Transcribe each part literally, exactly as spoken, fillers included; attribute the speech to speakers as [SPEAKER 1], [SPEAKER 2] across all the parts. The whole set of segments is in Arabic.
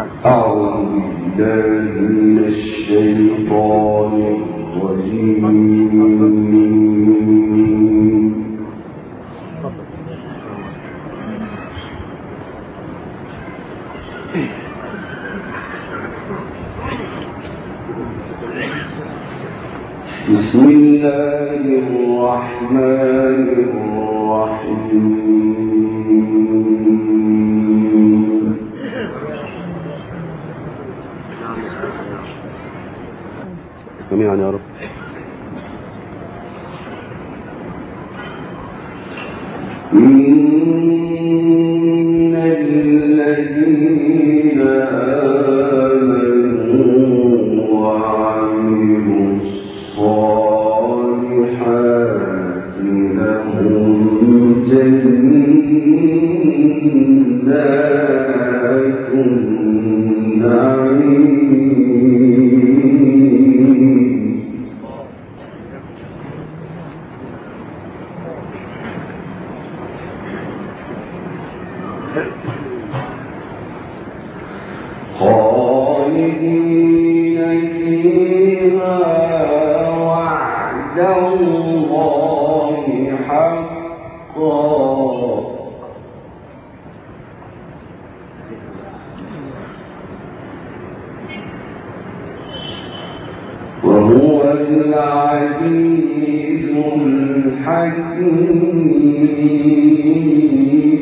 [SPEAKER 1] أعوذ بالله من الشيطان الرجيم. بسم الله الرحمن الرحيم. جميعا يا رب. إن الذين آمنوا وعملوا الصالحات لهم جنات النعيم خالدين فيها وعد الله حقا وهو العزيز الحكيم.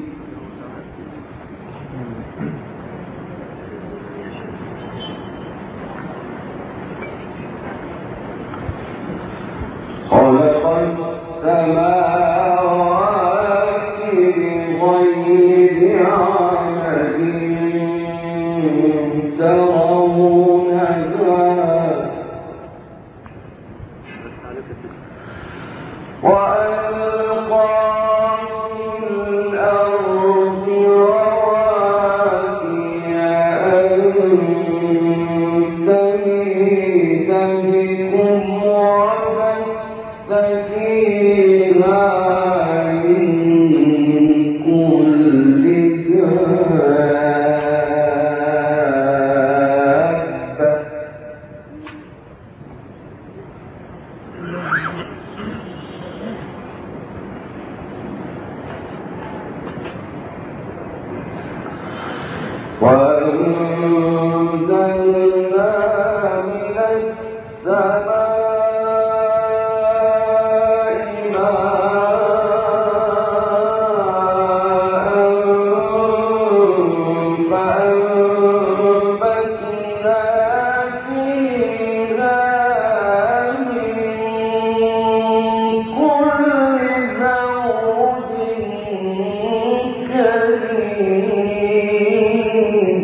[SPEAKER 1] خلق السماوات بغير عمد ترونها وألقى في الأرض رواسي أن تميد بكم وبث فيها من كل دابة وأنزلنا من السماء ماء فأنبتنا فيها من كل زوج كريم.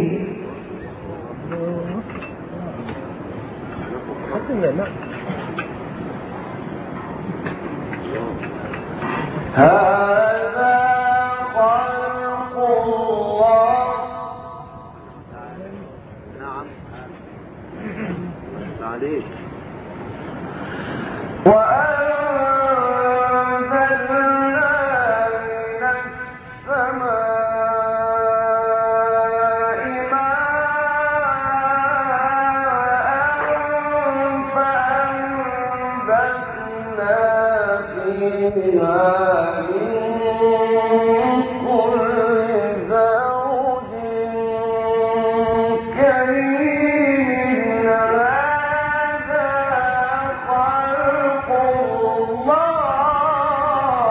[SPEAKER 1] هذا خلق الله.
[SPEAKER 2] نعم عليك.
[SPEAKER 1] وأنزلنا من السماء ماء فأنبتنا فيها من كل زوج كريم. هذا خلق الله.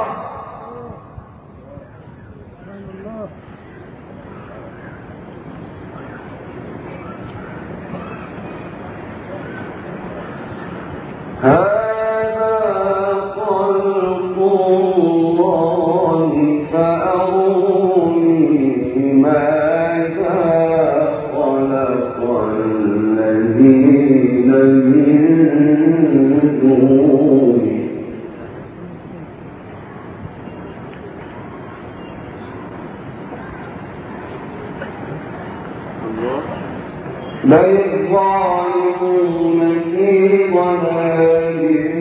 [SPEAKER 1] هذا خلق الله فأروني ماذا خلق الذين من دونه. بل الظالمون في ضلال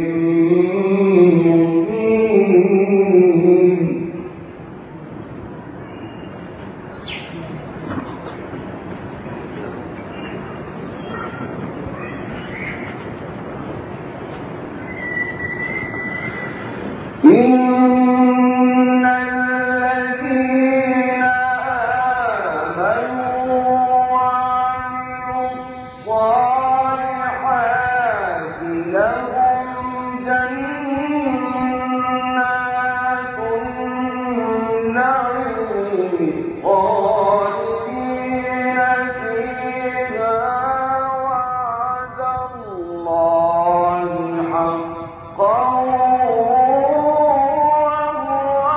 [SPEAKER 1] مبين. إن الذين آمنوا وعملوا الصالحات لهم جنات النعيم خالدين فيها وعد الله حقا وهو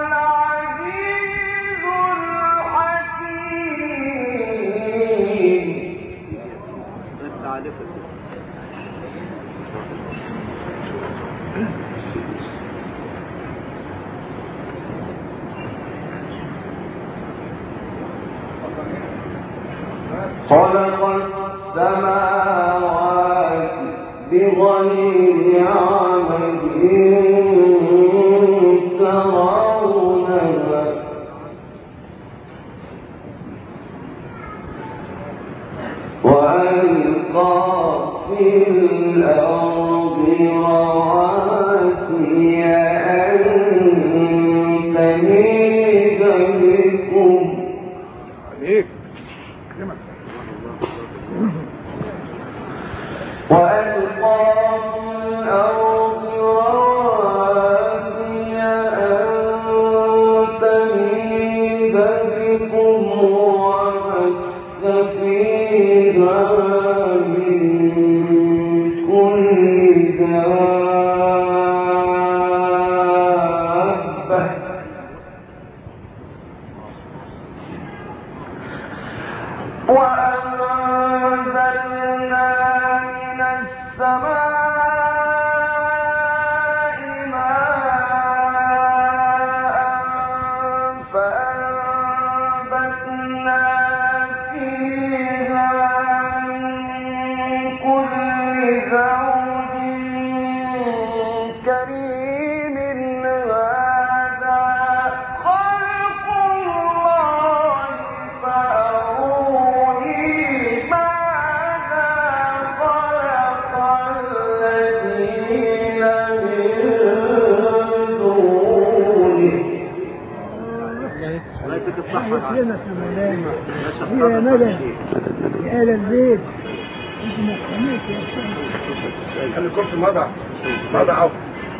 [SPEAKER 1] العزيز الحكيم. خلق السماوات بغير عمد ترونها وألقى في الأرض رواسي أن تميد بكم وألقى في الأرض رواسي أن تميد بكم وبث فيها من كل دابة وأنزلنا من السماء ماء فأنبتنا فيها من كل زوج كريم هذا خلق الله فأروني ماذا خلق الذين من دونه.
[SPEAKER 2] لنا في مولانا يا مدى يا آل البيت انت مقامات يا أخوان.
[SPEAKER 3] خلي الكرسي مضع مضع عفو.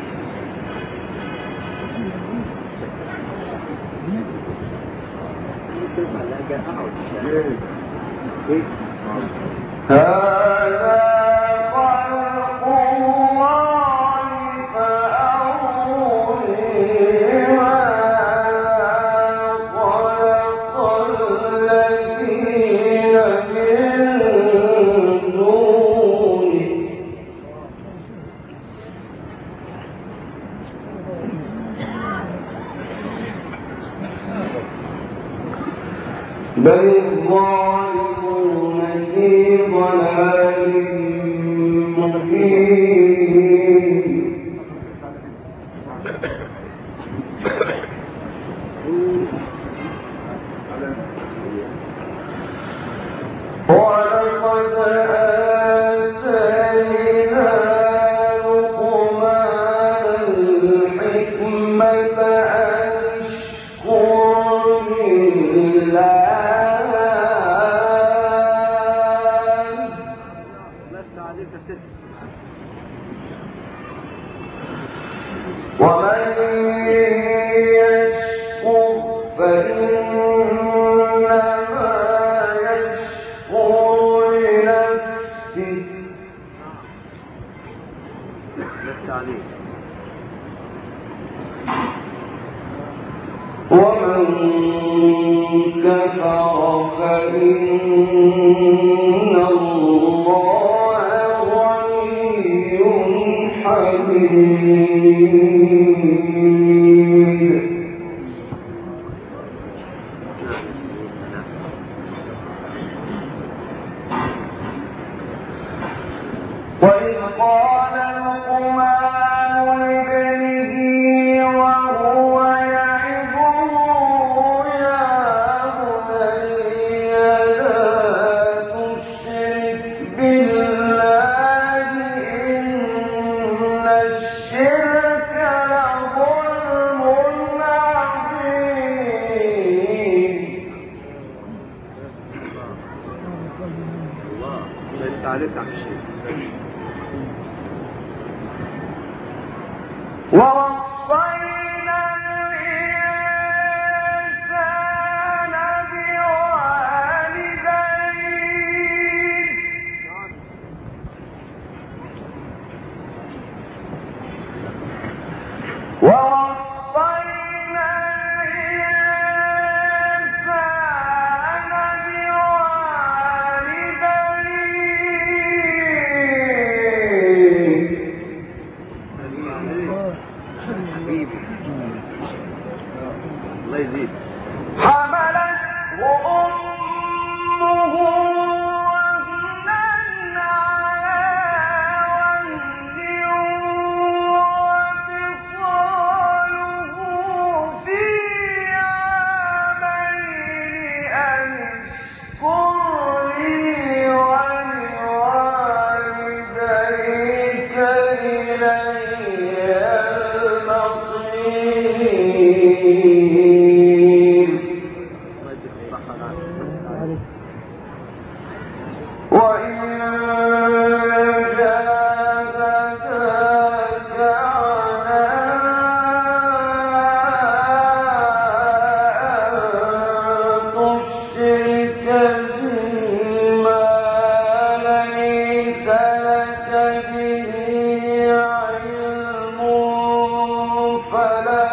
[SPEAKER 1] هذا خلق الله فأروني ماذا خلق الذين من دونه. بل الظالمون في ضلال مبين. ولقد آتينا لقمان الحكمة أن اشكر لله ومن يشكر فإنما يشكر لنفسه ومن كفر فإن الله غني حميد. وإذ قال لقمان لابنه وهو يعظه يا بني لا تشرك بالله إن الشرك لظلم
[SPEAKER 3] انت عليك عم الشيخ.
[SPEAKER 1] ووصينا الإنسان بوالديه ووصينا الإنسان بوالديه
[SPEAKER 3] حبيبي الله يزيد.
[SPEAKER 1] حملته أمه وهنا على وهن وفصاله في عامين أن اشكر لي ولوالديك إلي المصير. وإن جاهداك على أن تشرك بما ليس لك به علم فلا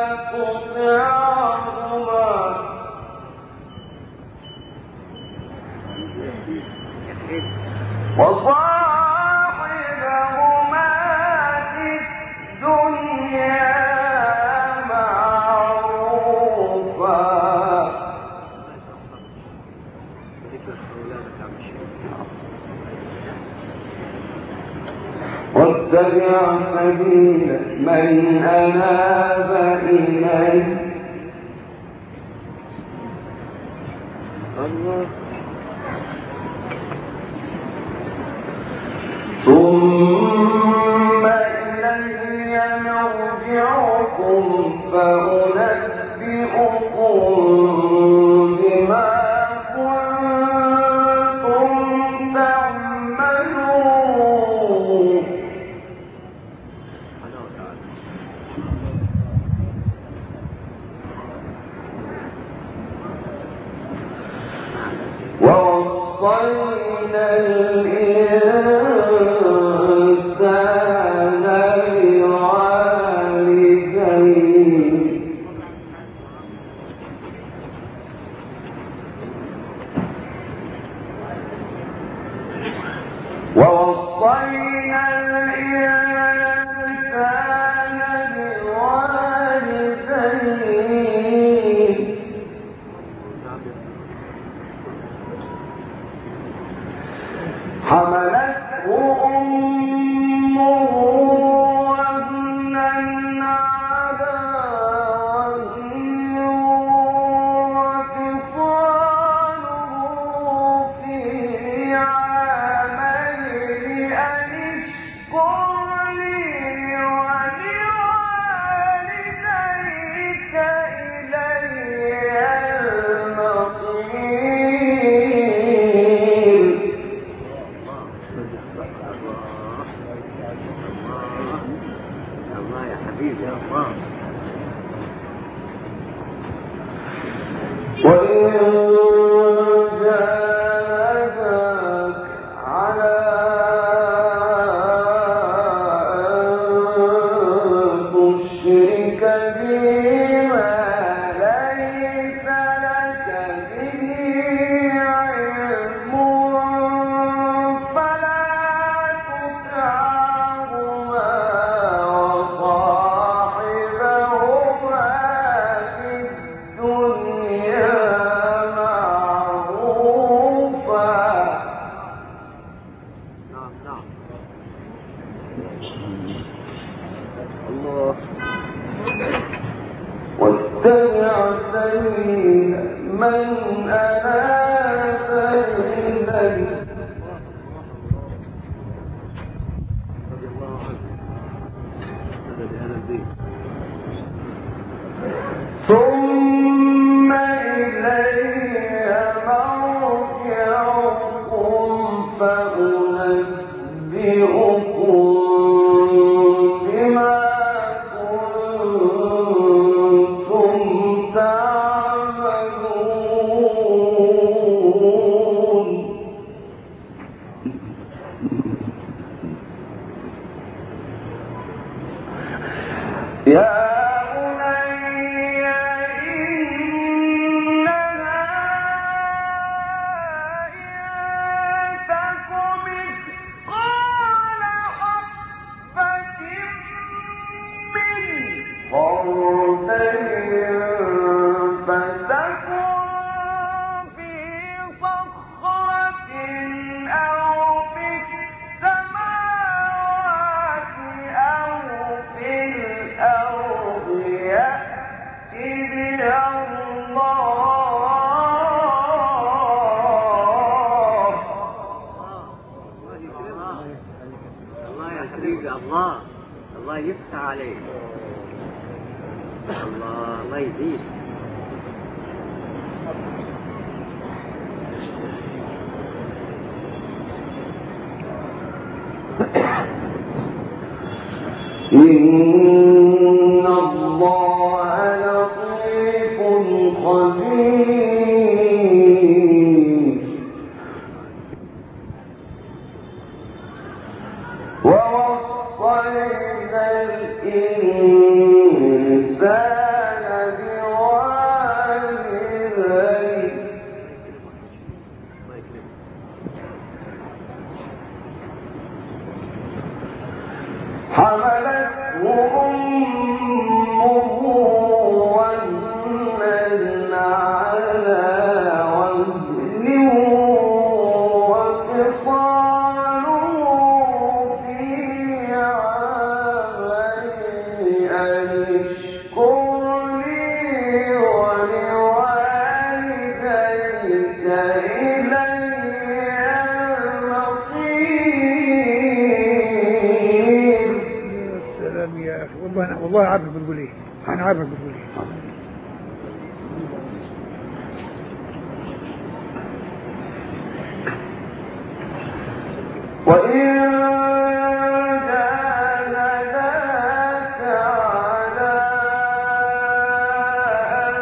[SPEAKER 1] تطعهما وصاحبهما في الدنيا معروفا واتبع سبيل من أناب إليه ثم إلي مرجعكم فأنبئكم بما كنتم تعملون. ووصينا الإنسان بوالديه ووصينا الإنسان بوالديه حملته أمه وهنا على وهن وفصاله في عامين أن اشكر لي ولوالديك إلي المصير.
[SPEAKER 3] الله الله يفتح عليك. الله الله يزيد.
[SPEAKER 1] إن الله لطيف خبير ووصينا الإنسان بوالديه حملته أمه وهنا على وهن وفصاله في عامين أن اشكر لي ولوالديك إلي المصير.
[SPEAKER 2] السلام يا أخي، والله والله عارفك بتقول إيه، أنا عارفك بتقول إيه.
[SPEAKER 1] وإن جاهداك على أن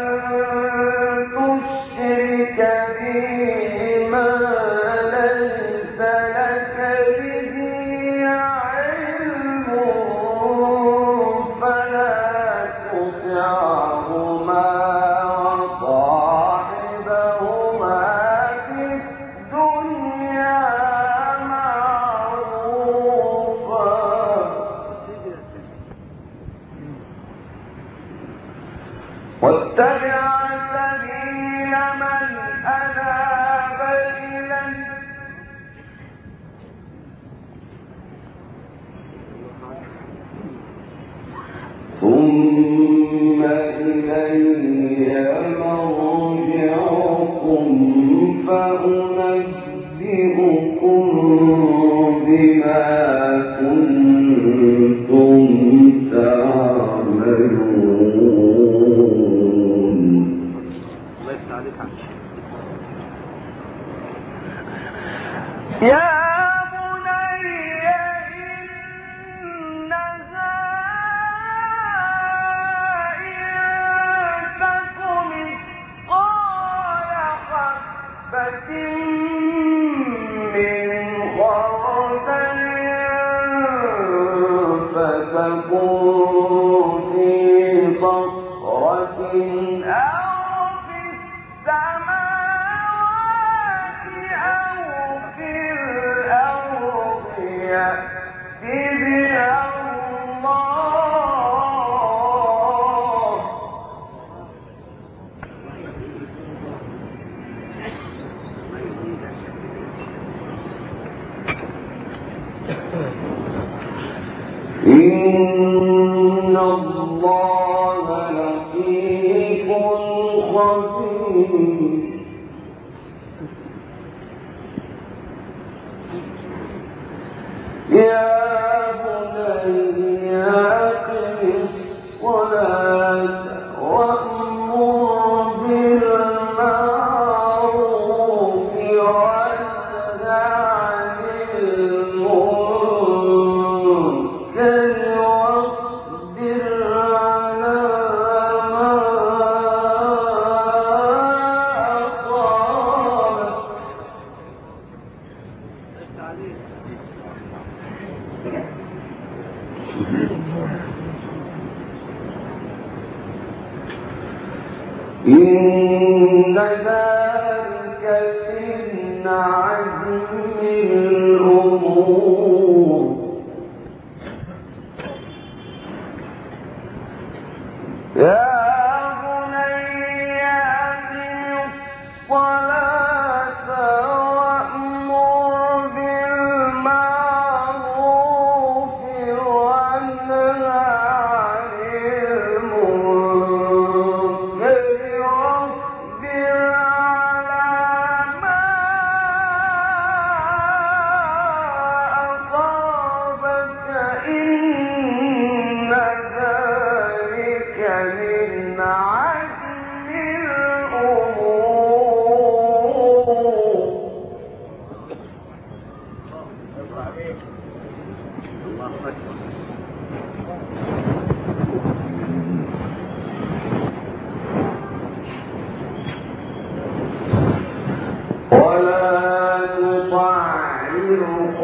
[SPEAKER 1] تشرك بي ما ليس لك به علم فلا تطعهما وصاحبهما في الدنيا واتبع سبيل من أناب إلي ثم إلي مرجعكم فأنبئكم بما كنتم تعملون. يا بني إنها إن تك مثقال حبة من خردل فتكون في صخرة أو في السماوات أو في الأرض يأت بها الله. إن الله لطيف خبير. يا بني أقم الصلاة وأمر بالمعروف وانه عن المنكر واصبر على ما إن ذلك من عزم الأمور. يا بني أقم الصلاة وأمر بالمعروف وانه عن المنكر واصبر على ما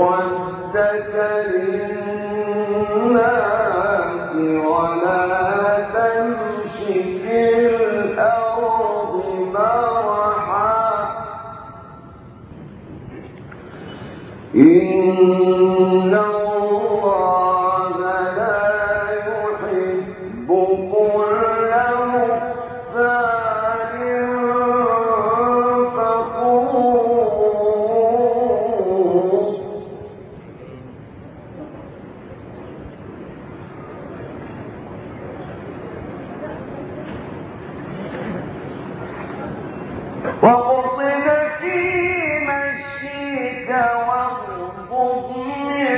[SPEAKER 1] خدك للناس ولا تمش في الأرض مرحا إن الله لا يحب كل مختال فخور واقصد في مشيك واغضض من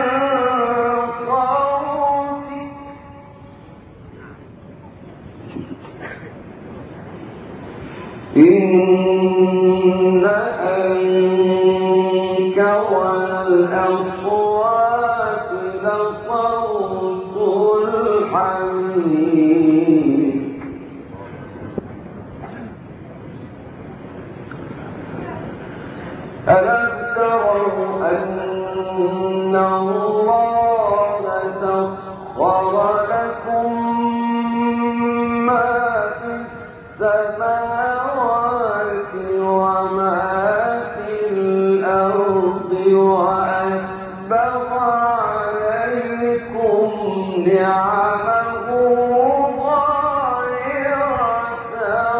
[SPEAKER 1] صوتك إن أنكر الأصوات لصوت الحمير ألم تروا أن الله سخر لكم ما في السماوات وما في الأرض وأسبغ عليكم نعمه ظاهرة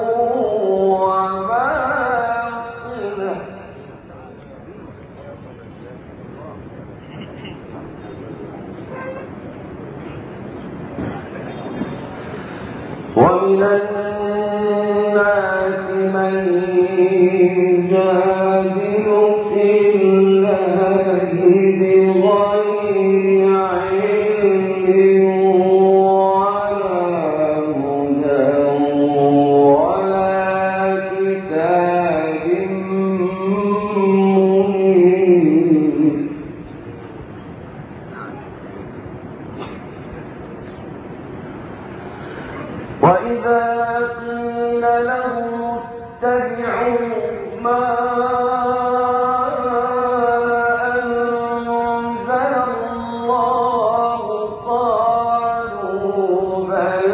[SPEAKER 1] وباطنة ومن الناس من يجادل في الله بغير علم ولا هدى ولا كتاب منير وإذا قيل لهم اتبعوا ما أنزل الله قالوا بل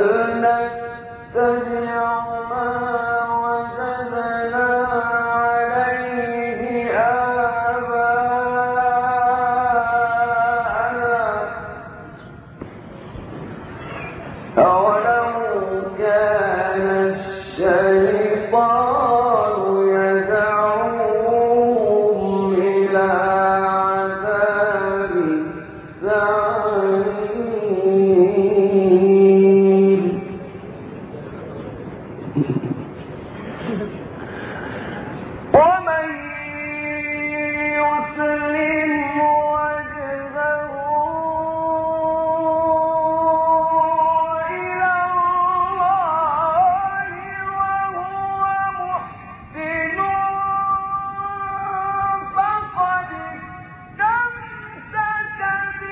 [SPEAKER 1] نتبع ما وجدنا عليه آباءنا أولو كان الشيطان يدعوهم إلى عذاب السعير ومن يسلم وجهه إلى الله وهو محسن فقد استمسك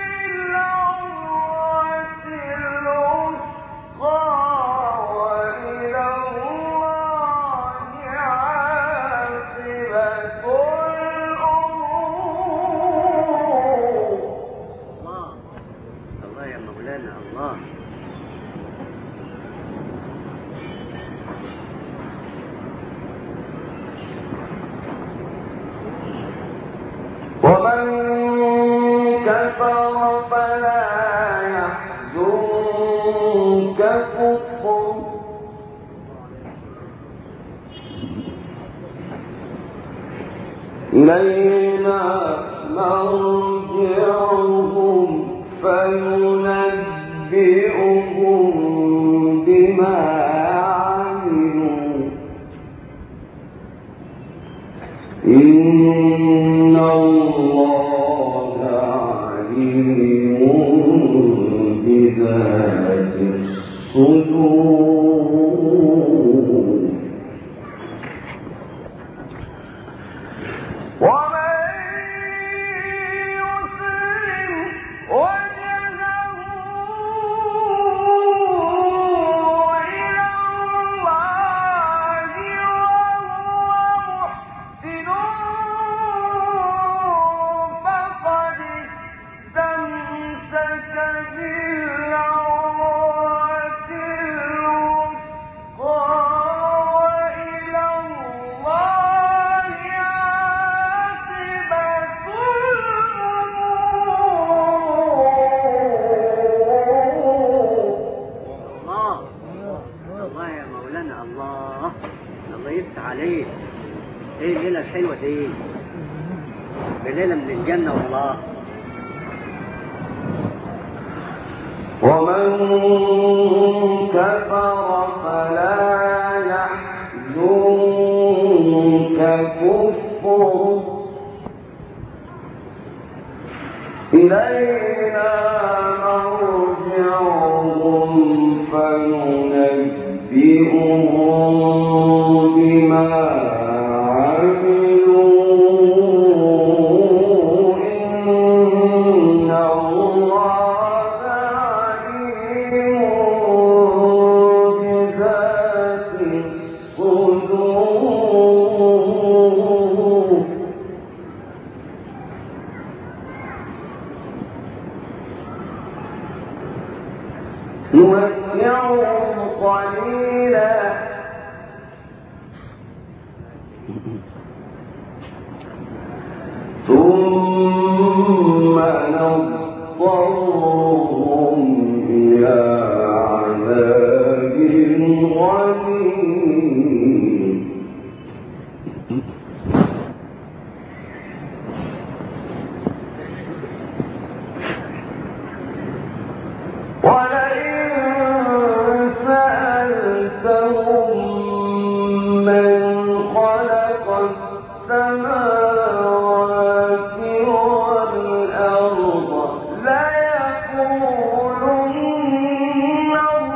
[SPEAKER 1] بالعروة الوثقى وإلى الله عاقبة الأمور.
[SPEAKER 3] الله الله يا مولانا الله.
[SPEAKER 1] ومن كفر فلا يحزنك كفره إلينا مرجعهم فننبئهم بما عملوا إن الله عليم بذات الصدور. ومن يسلم وجهه إلى الله وهو محسن
[SPEAKER 3] سيد بليلة من الجنة والله.
[SPEAKER 1] ومن كفر فلا يحزنك كفره إلينا مرجعهم فننبئهم بما عملوا إن الله عليم بذات الصدور. نمتعهم قليلا ثم نضطرهم إلى عذاب غليظ. ولئن سألتهم من خلق السماوات والأرض ليقولن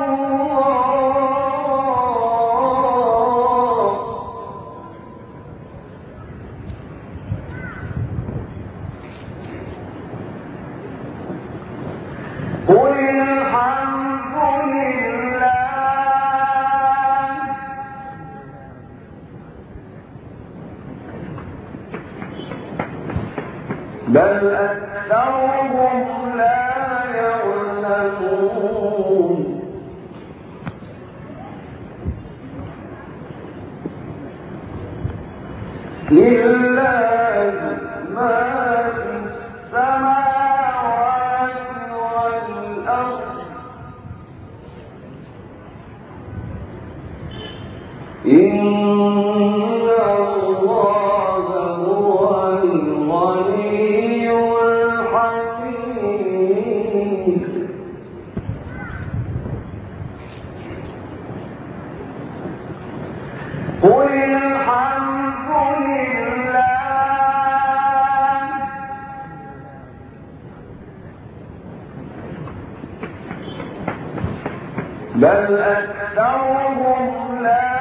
[SPEAKER 1] الله. قل الحمد لله بل أكثرهم لا يعلمون. لله ما في السماوات والأرض إن الله هو الغني الحميد. قل الحمد لله بل أكثرهم لا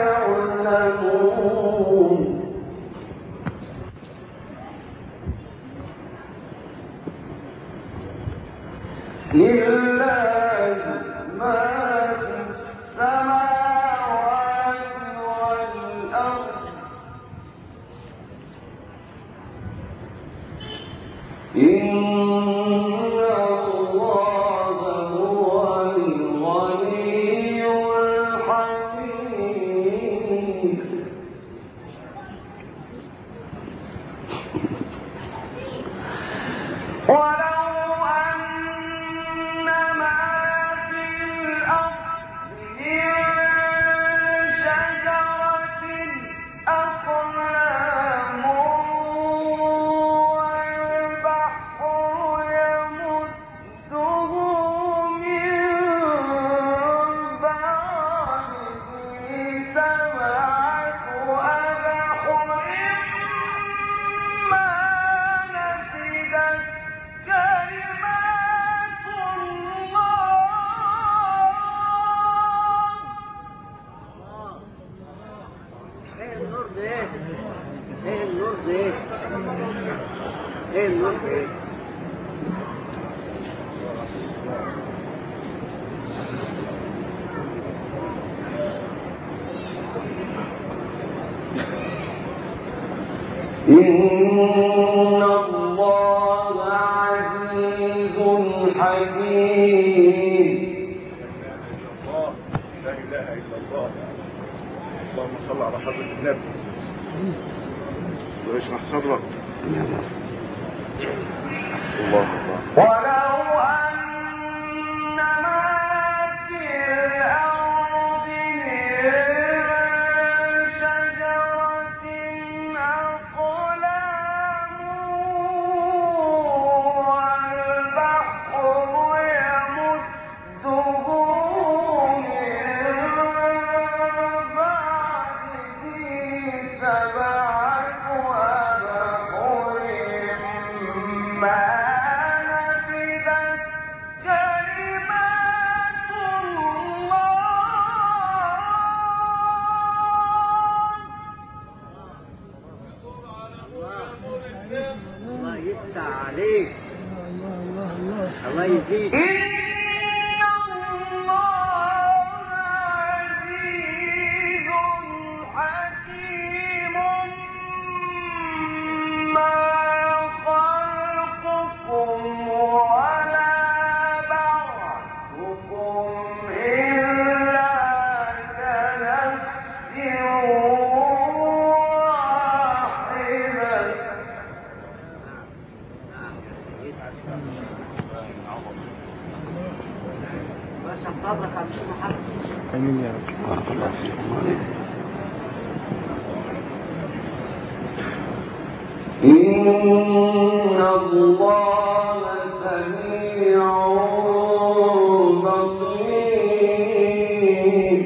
[SPEAKER 1] يعلمون. لله ما في السماوات والأرض إن الله هو الغني الحميد. ولو أن ما في الأرض من شجرة أقلام والبحر يمده من بعده سبعة أبحر ما نفدت كلمات الله.
[SPEAKER 3] ايه النور ده؟ ايه النور ده؟ ايه النور ده؟
[SPEAKER 1] إن الله عزيز حكيم.
[SPEAKER 4] لا إله إلا الله. اللهم صل على حضرة النبي واشرح صدرك. الله الله.
[SPEAKER 1] ولو أن ما في الأرض من شجرة أقلام
[SPEAKER 3] يفتح عليك.
[SPEAKER 2] الله الله الله
[SPEAKER 3] الله يزيد.
[SPEAKER 1] إن الله عزيز حكيم ما خلقكم ولا بعثكم إلا كنفس واحدة.
[SPEAKER 3] بس صدرك عن شيء محمد.
[SPEAKER 5] امين يا رب.
[SPEAKER 1] إن الله سميع بصير.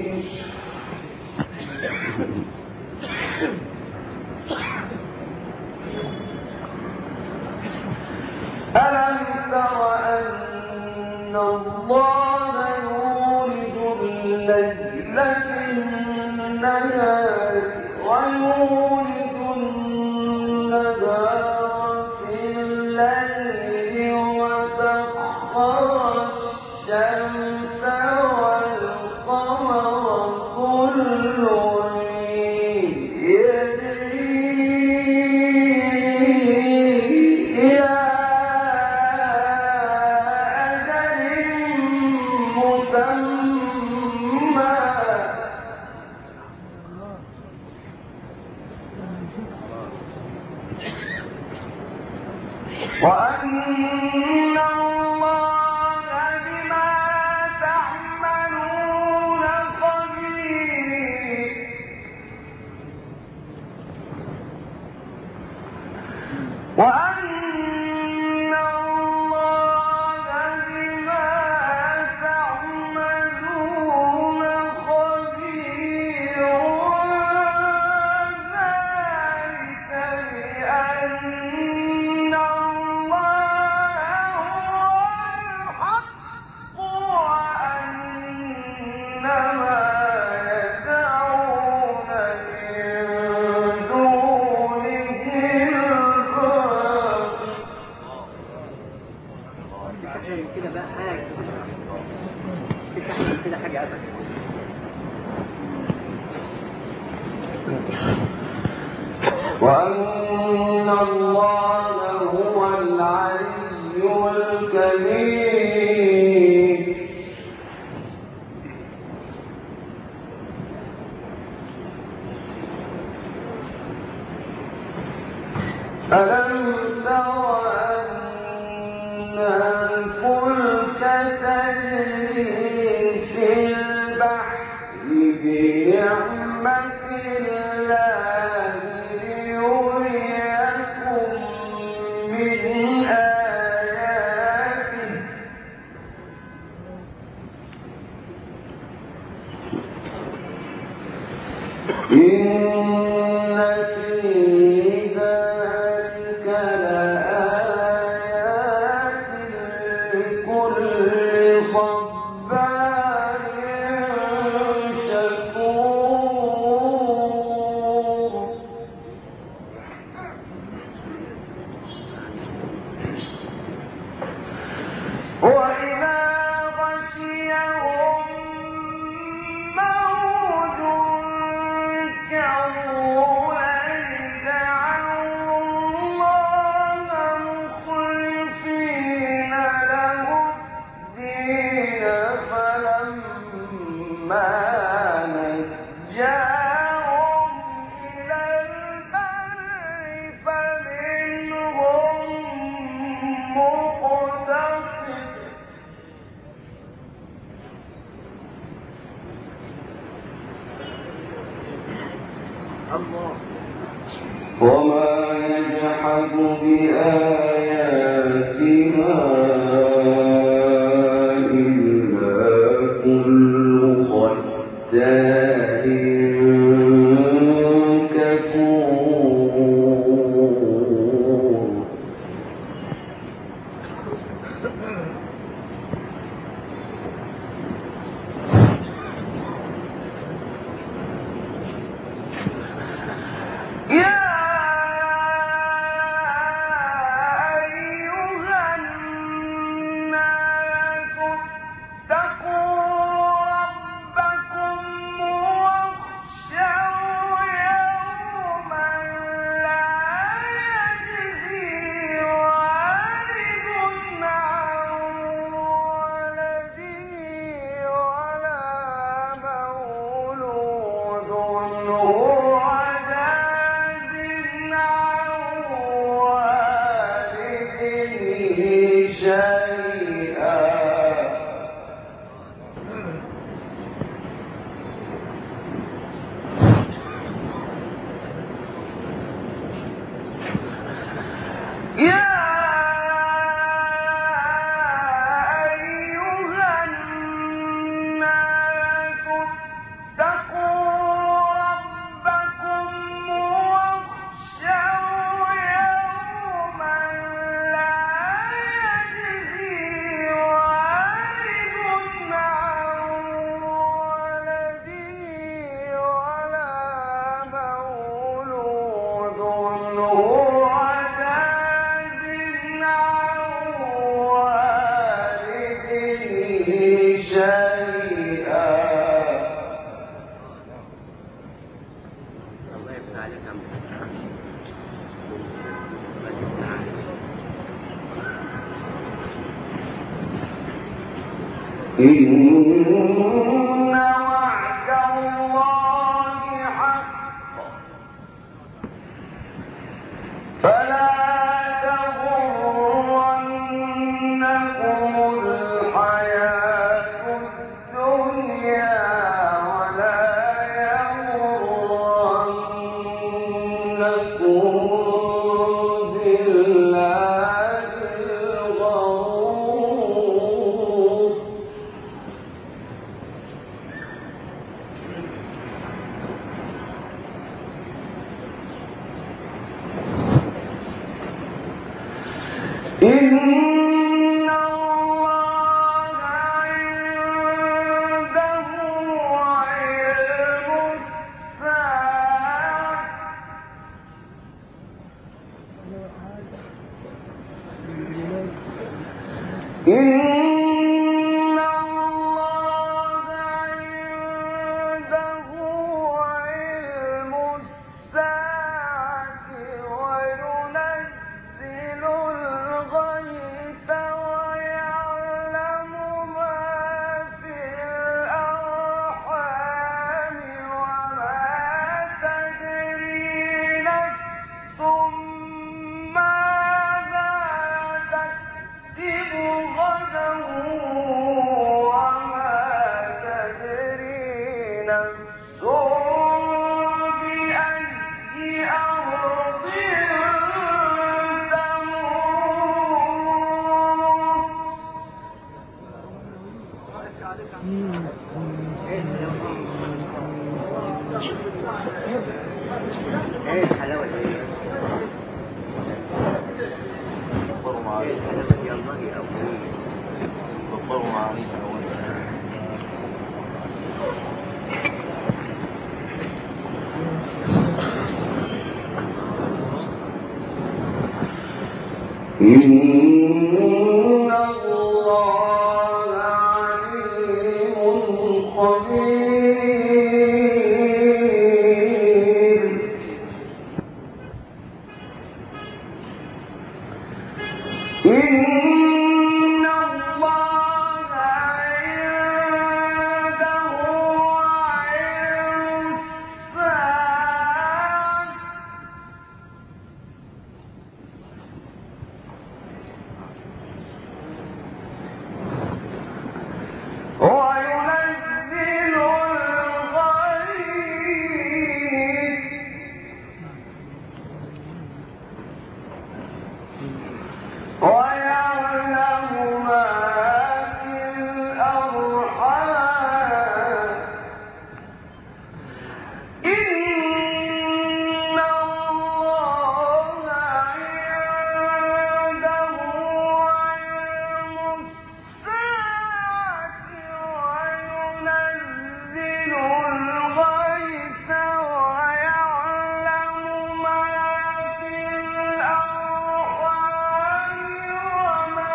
[SPEAKER 1] ألم تر أن الله يولد الليل في النهار ويولد النهار في الليل وسخر الشمس والقمر كل وأن الله بما تعملون خبير. وأن الله بما تعملون خبير. ذلك بأن
[SPEAKER 3] كده بقى حاجة كده حاجة أبدا.
[SPEAKER 1] وأن الله هو العلي الكبير. ألم تر أن الفلك تجري في البحر بنعمة الله ليريكم من آياته. إن في ذلك لآيات لكل صبار شكور. وإذا غشيهم موج كالظلل دعوا الله مخلصين له الدين فلما نجاهم إلى البر فمنهم مقتصد
[SPEAKER 3] الله.
[SPEAKER 1] وما يجحد بآياتنا إلا كل ختار كفور. يا
[SPEAKER 3] ايه الحلاوه دي؟
[SPEAKER 4] كبروا معايا
[SPEAKER 3] ايه الحلاوه دي؟ الله يقويك.
[SPEAKER 4] كبروا معايا
[SPEAKER 1] إن الله عليم خبير. إن الله عنده علم الساعة وينزل الغيث ويعلم ما في الأرحام. إن الله عنده علم الساعة وينزل الغيث ويعلم ما في الأرحام وما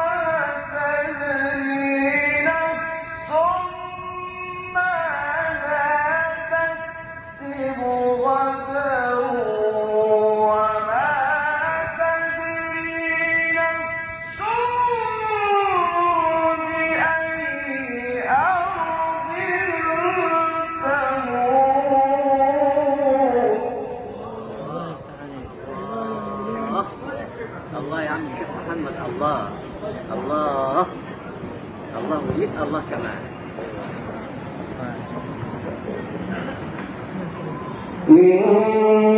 [SPEAKER 1] تدري نفس ماذا تكسب غدا وما تدري نفس بأي أرض تموت.
[SPEAKER 3] الله يا عم الشيخ محمد. الله الله الله ومئة الله كمان.
[SPEAKER 1] إن